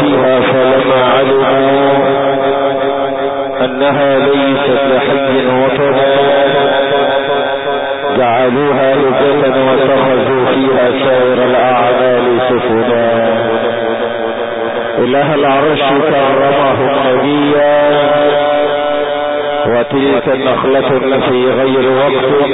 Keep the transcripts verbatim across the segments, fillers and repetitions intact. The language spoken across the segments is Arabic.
فيها فلما علموا أنها ليست لحي وطن جعلوها لجة واتخذوا فيها سائر الأعمال سفنا. إله العرش كرمهم نبيا، وتلك النخلة في غير وقت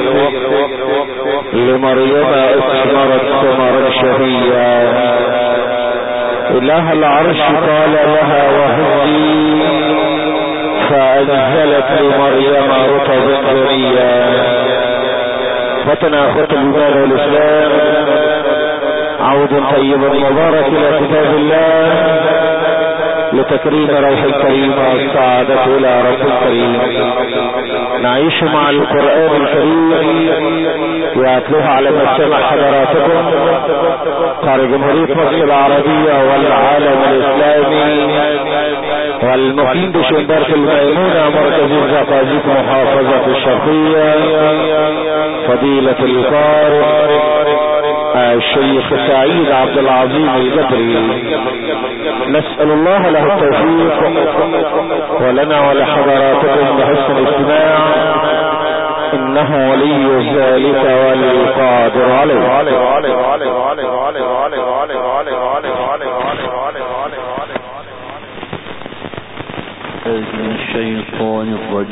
لمريم اثمرت ثمرا شهيا. إله العرش قال لها وهزي فأنزلت لمريم رطبا جنيا. فتنا أخوة الإيمان والإسلام، عود طيب مبارك إلى كتاب الله لتكريم روح الكريم والسعادة إلى رب الكريم. نعيش مع القرآن الكريم ويتلوها على مسامع حضراتكم قارئ جمهورية مصر العربية والعالم الإسلامي والمقيم بشندرة الميمونة مركز الزقازيق محافظة الشرقية، فضيلة القارئ الشيخ سعيد عبد العظيم البدري. نسأل الله له التوفيق ولنا ولحضراتكم بحسن الاستماع، إنه ولي ذلك والقادر عليه. الشيطان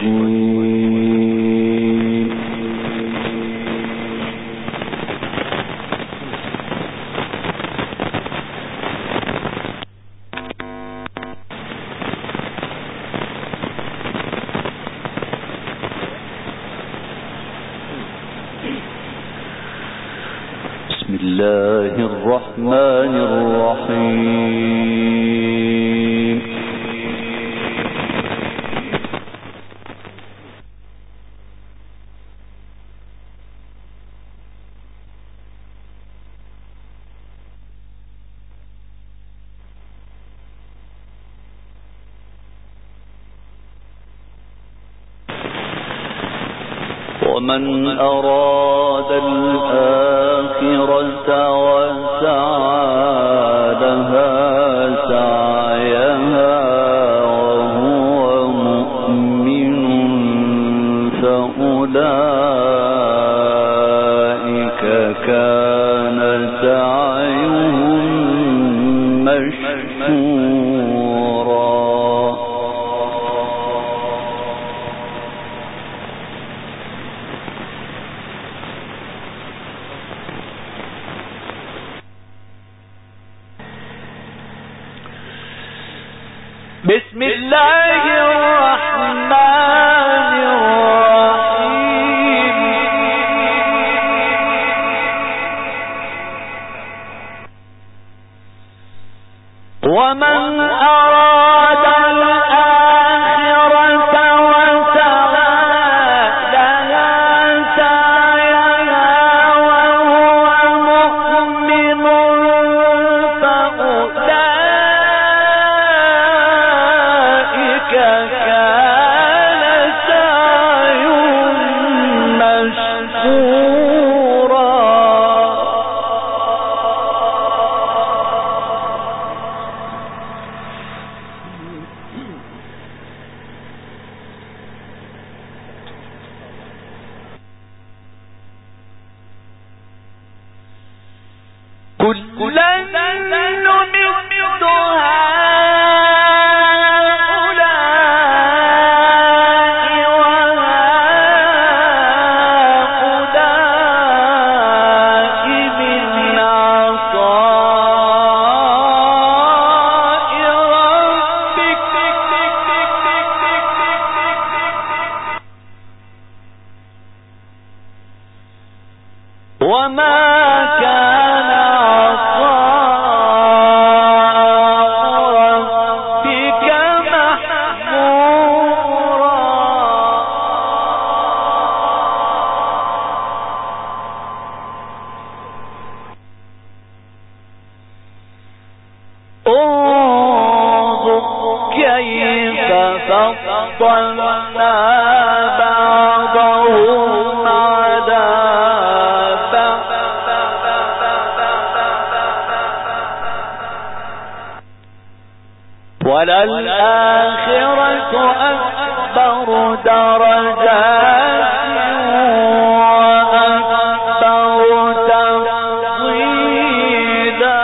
الرجيم. بسم الله الرحمن الرحيم. ومن أراد الآخرة وسعى لها سعيها وهو مؤمن فأولئك كان سعيهم مشكورا. بسم الله الرحمن الرحيم. ومن أراد الآخرة وسعى لها سعيها وهو مؤمن فأولئك كان سعيهم مشكورا. كلا نمد هؤلاء وهؤلاء من عطاء ربك وما كان ربك محظورا. انظر كيف فضلنا بعضهم على بعض. وللآخرة أكبر درجات وأكبر تفضيلا.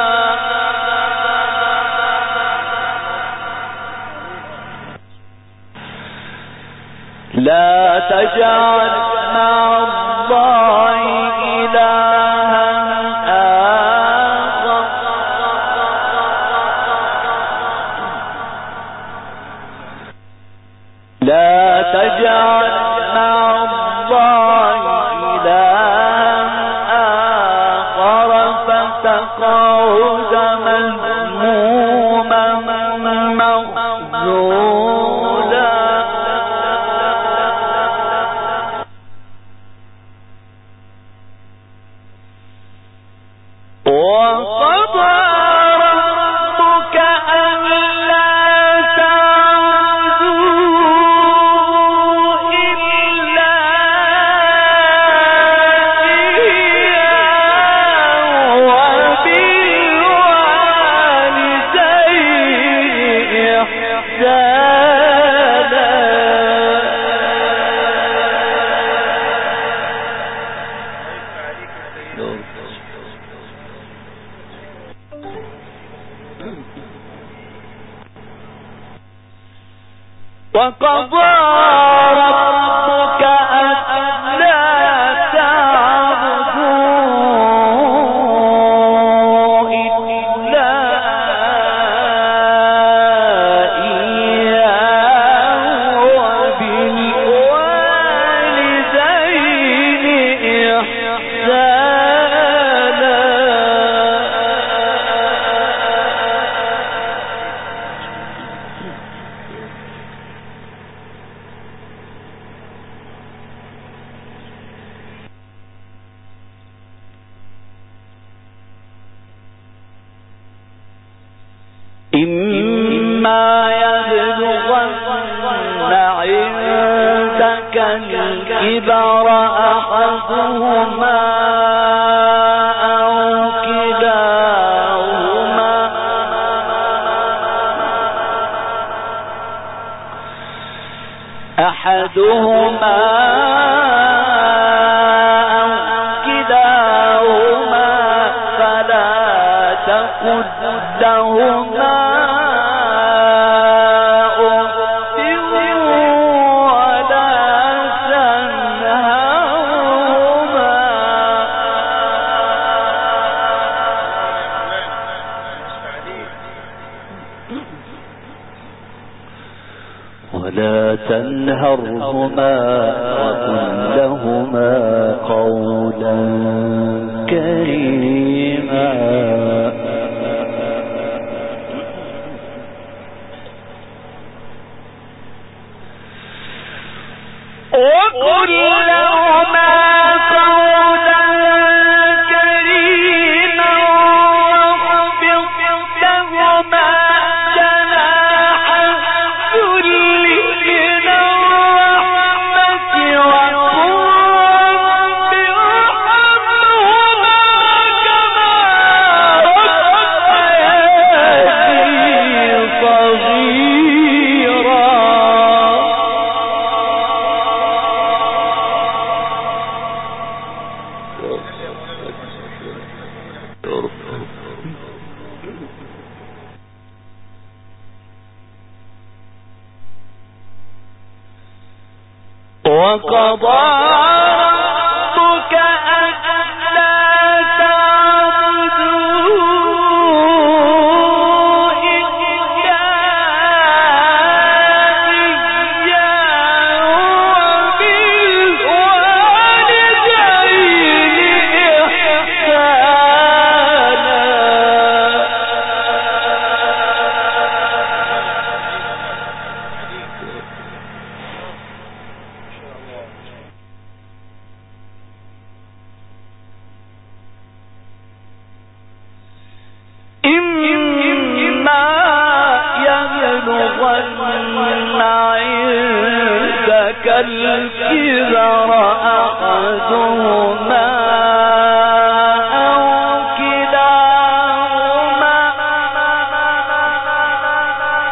لا تجعل مع الله إلها آخر لا تجعل مع الله إلها آخر فتقعد مذموما مخذولا. وقضى ربك ألا تعبدوا إلا إياه وبالوالدين إحسانا. وقضى ربك ألا تعبدوا إلا إياه وبالوالدين إحسانا. إما يبلغن عندك الكبر أحدهما أو كلاهما أحدهما أو كلاهما فلا تقل لهما أف ولا تنهرهما ولا تنهرهما وقل لهما قولا كريما. وقل لهما قولا كريما واخفض لهما جناح الذل من الرحمة وقل رب ارحمهما كما ربياني صغيرا. وقضى ربك ألا تعبدوا إلا إياه وبالوالدين إحسانا. إما يبلغن عندك الكبر أحدهما أو كلاهما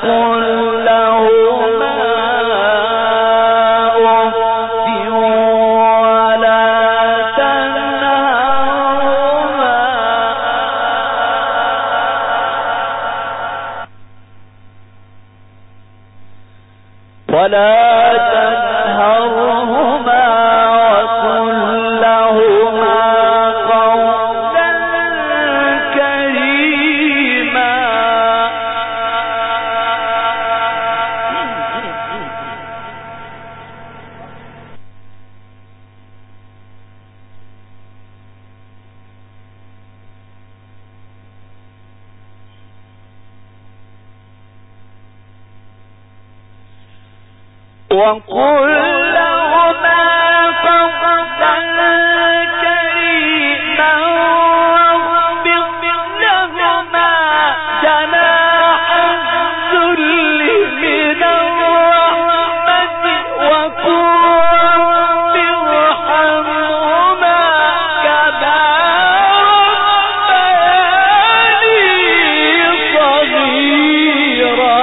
وقل لهما قولا كريما واخفض لهما جناح الذل من الرحمة وقل رب ارحمهما كما ربياني صغيرا.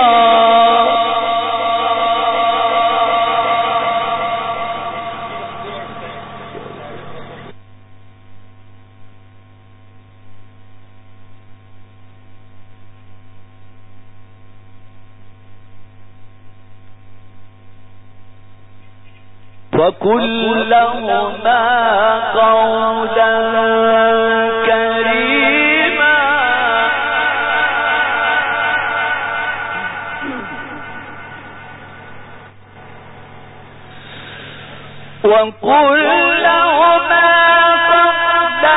وقل لهما قولا كريما وقل لهما قولا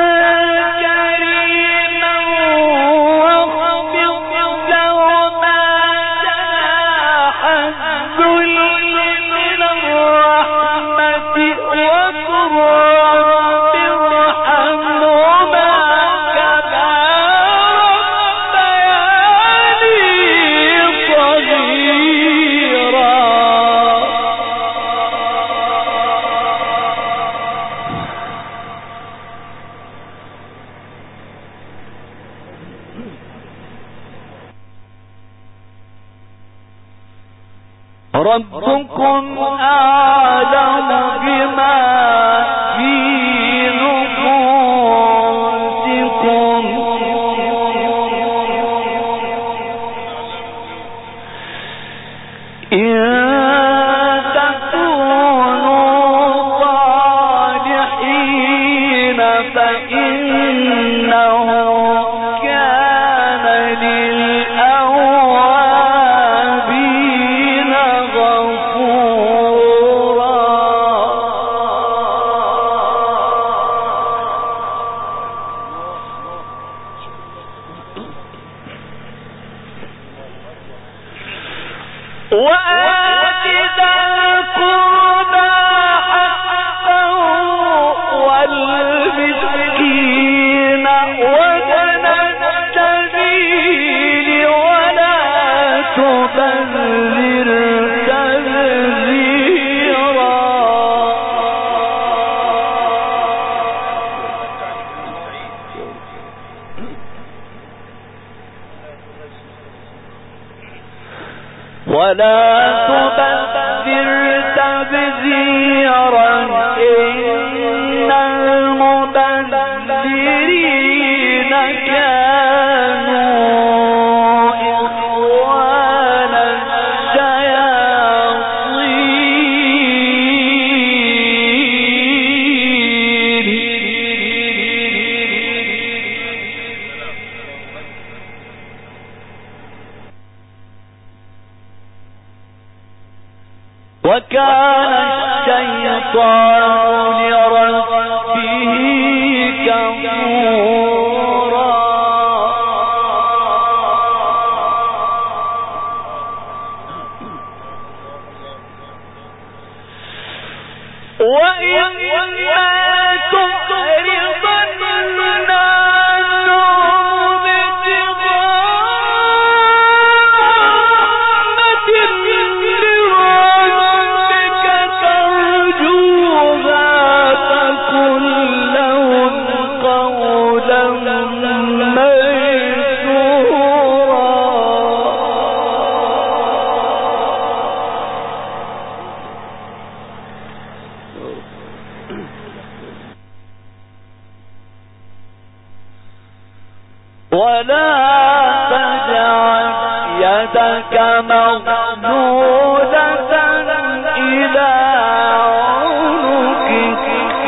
كريما واخفض لهما جناح الذل من الرحمة وقل رب ارحمهما كما ربياني صغيرا. ربكم أعلم بما في نفوسكم إن تكونوا صالحين فإنه كان للأوابين غفورا. وآت ذا القربى حقه والمسكين وابن السبيل ولا تبذر تبذيرا. ولا تبذر تبذيرا إن المبذرين كانوا إخوان الشياطين وكان الشيطان لربه كفورا. وإما تعرضن عنهم ابتغاء رحمة من ربك ترجوها ولا تجعل يدك مغلولة إلى عنقك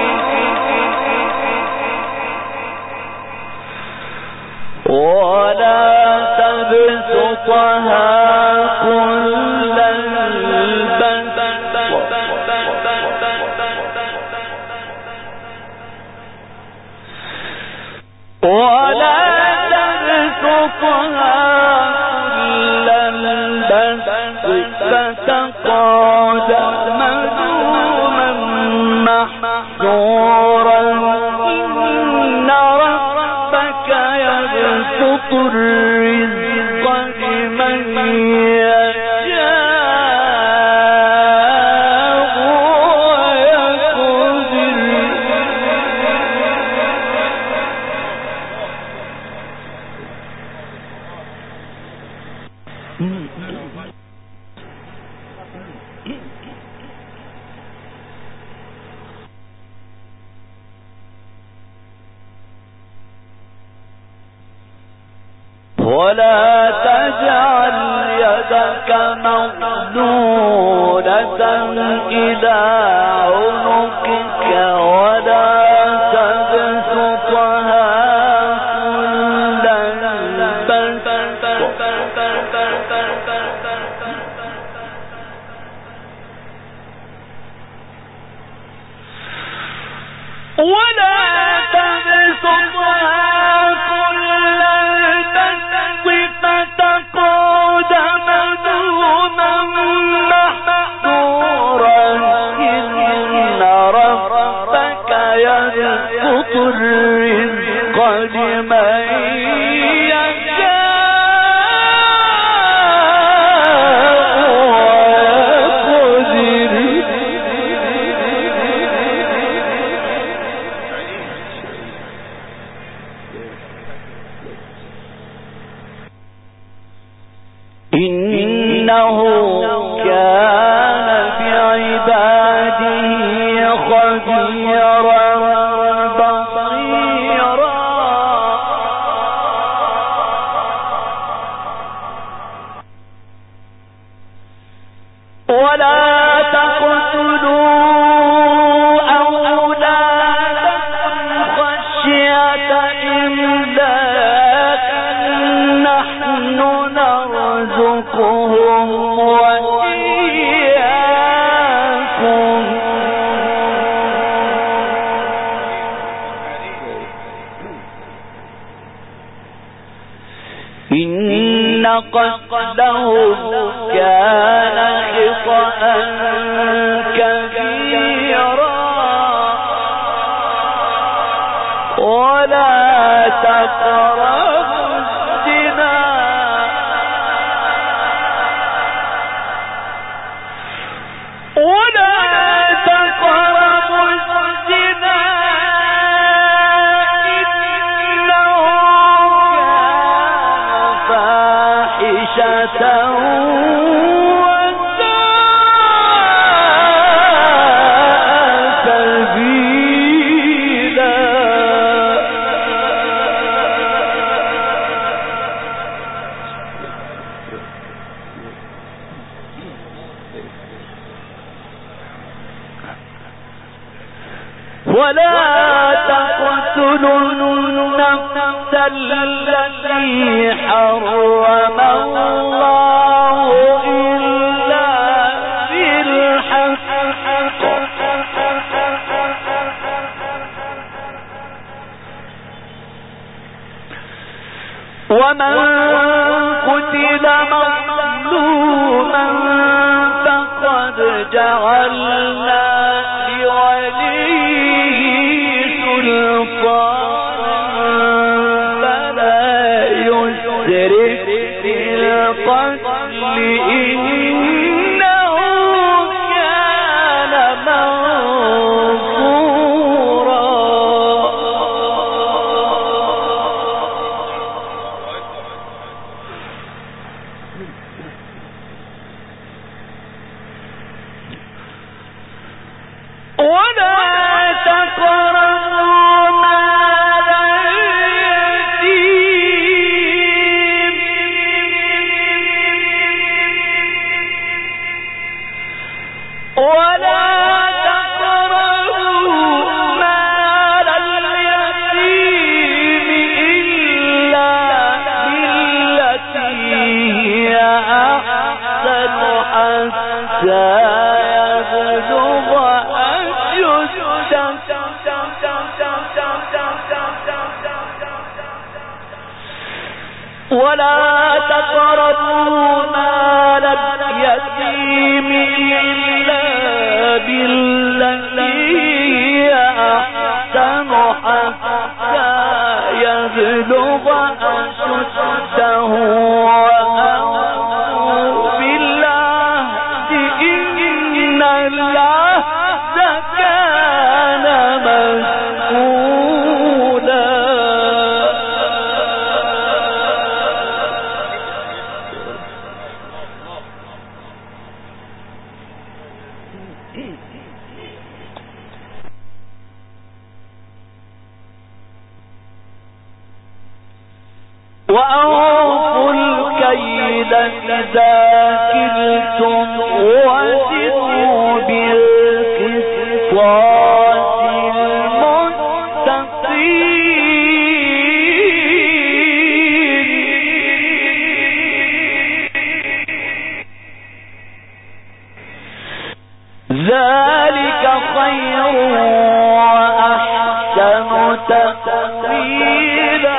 ولا تبسطها كل البسط ولا تبسطها كل البسط فتقعد مذموما محسورا إن ربك يبسط الرزق لمن يشاء ويقدر ولا تجعل يدك مغلولة إلى عنقك ولا تبسطها كل البسط ولا تبسطها فتقعد مذموما محسورا إن ربك يبسط الرزق لمن إنه كان بعباده خبيرا بصيرا ولا تقتلوا أولادكم خشية إملاق نحن نرزقهم وإياكم إن قتلهم كان خطأ كبيرا ولا تقربوا الزنا ولا تقربوا الزنا إنه كان فاحشة وساء سبيلا ولا تقتلوا النفس التي حرم الله إلا بالحق ومن قتل مظلوما فقد جعلنا لوليه سلطانا فلا يسرف في القتل إنه كان منصورا ولا تقربوا مال اليتيم ولا تقربوا مال اليتيم إلا بالتي هي أحسن حتى يبلغ أشده وأوفوا بالعهد إن العهد كان مسؤولا. وأوفوا الكيل إذا كلتم وزنوا بالقسطاس المستقيم ذلك خير وأحسن تأويلا.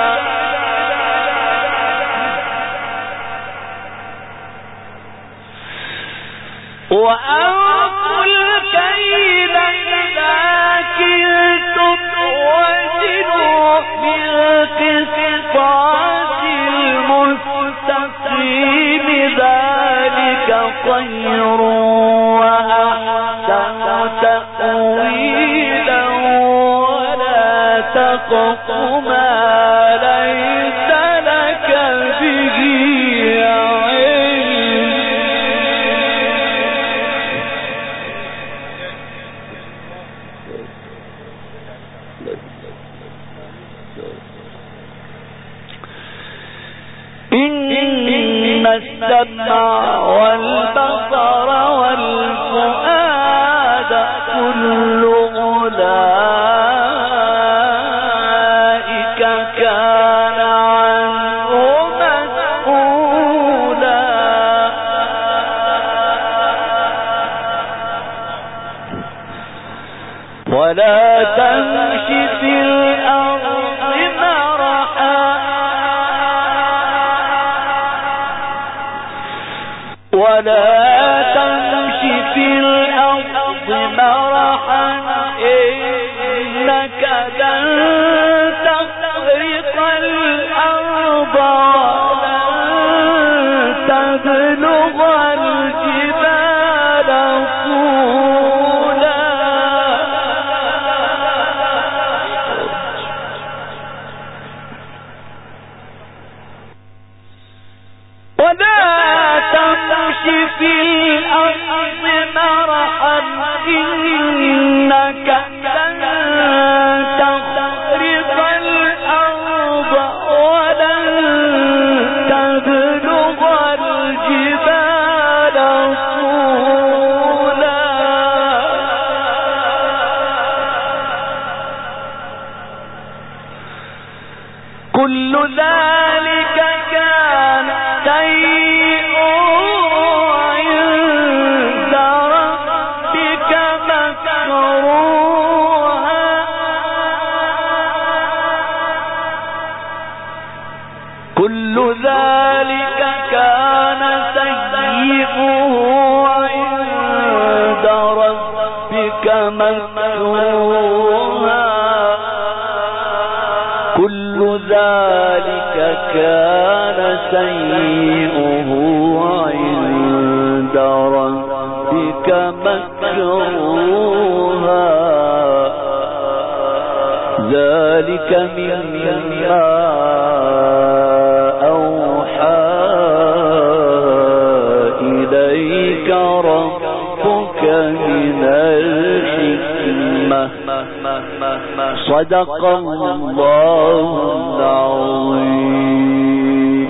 وأوفوا الكيل إذا كلتم وزنوا بالقسطاس المستقيم ذلك خير وأحسن تأويلا. ولا تقف ما ليس لك به إن السمع والبصر والفؤاد كل أولئك كان عنه مسؤولا. ولا تمش في الأرض مرحا ولا تمش في الأرض مرحا إنك لن تخرق الأرض ولن تبلغ الجبال طولا. ولا تمش في الأرض مرحا إنك لن تخرق الأرض ولن تبلغ الجبال طولا. كل ذلك كان سيئا عند ربك مكروها. كل ذلك كان سيئا عند ربك مكروها. كل ذلك كان سيئه عند ربك مكروها. ذلك مما أوحى إليك ربك من الحكمة. صدق الله العظيم.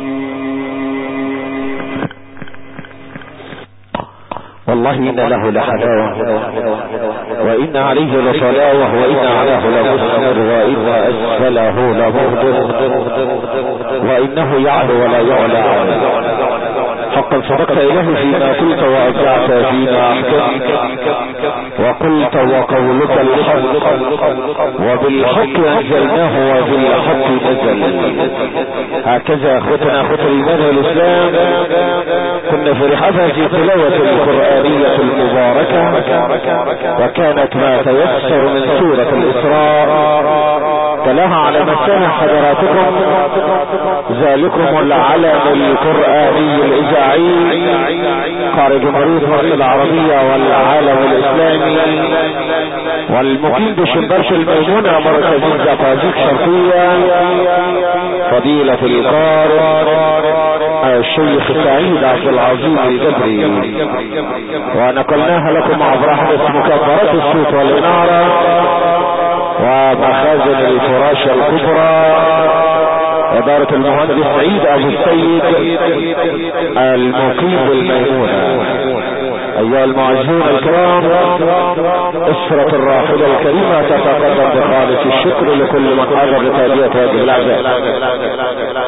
والله إن له لحلاوة وإن عليه لصلاوة وإن علاه لمسمر وإن أسفله لمهدر وإنه يعلو ولا يعلى عنه. فقد صدقت إله فيما قلت وأبدعت فيما أحكمت وقلت وقولك الحق وبالحق أنزلناه وبالحق نزل. هكذا اخوتنا اخوة الايمان والاسلام كنا في رحاب هذه التلاوة القرآنية المباركة، وكانت ما تيسر من سورة الاسراء تلاها على مسامع حضراتكم ذلكم العلم القرآني الاذاعي قارئ جمهورية مصر العربية والعالم الاسلامي والمقيم بشبرش الميمونة مركز الزقازيق شرقية فضيلة القارئ الشيخ سعيد عبد العظيم الجبري، ونقلناها لكم عبر احدث مكبرات الصوت والانارة ومخازن الفراشة الكبرى إدارة المهندس سعيد ابو السيد المقيم بالميمونة. ايها المعزون الكرام، اسرة الراحلة الكريمة تتقدم بخالص الشكر لكل من حضر لتأدية هذه الأعزاء.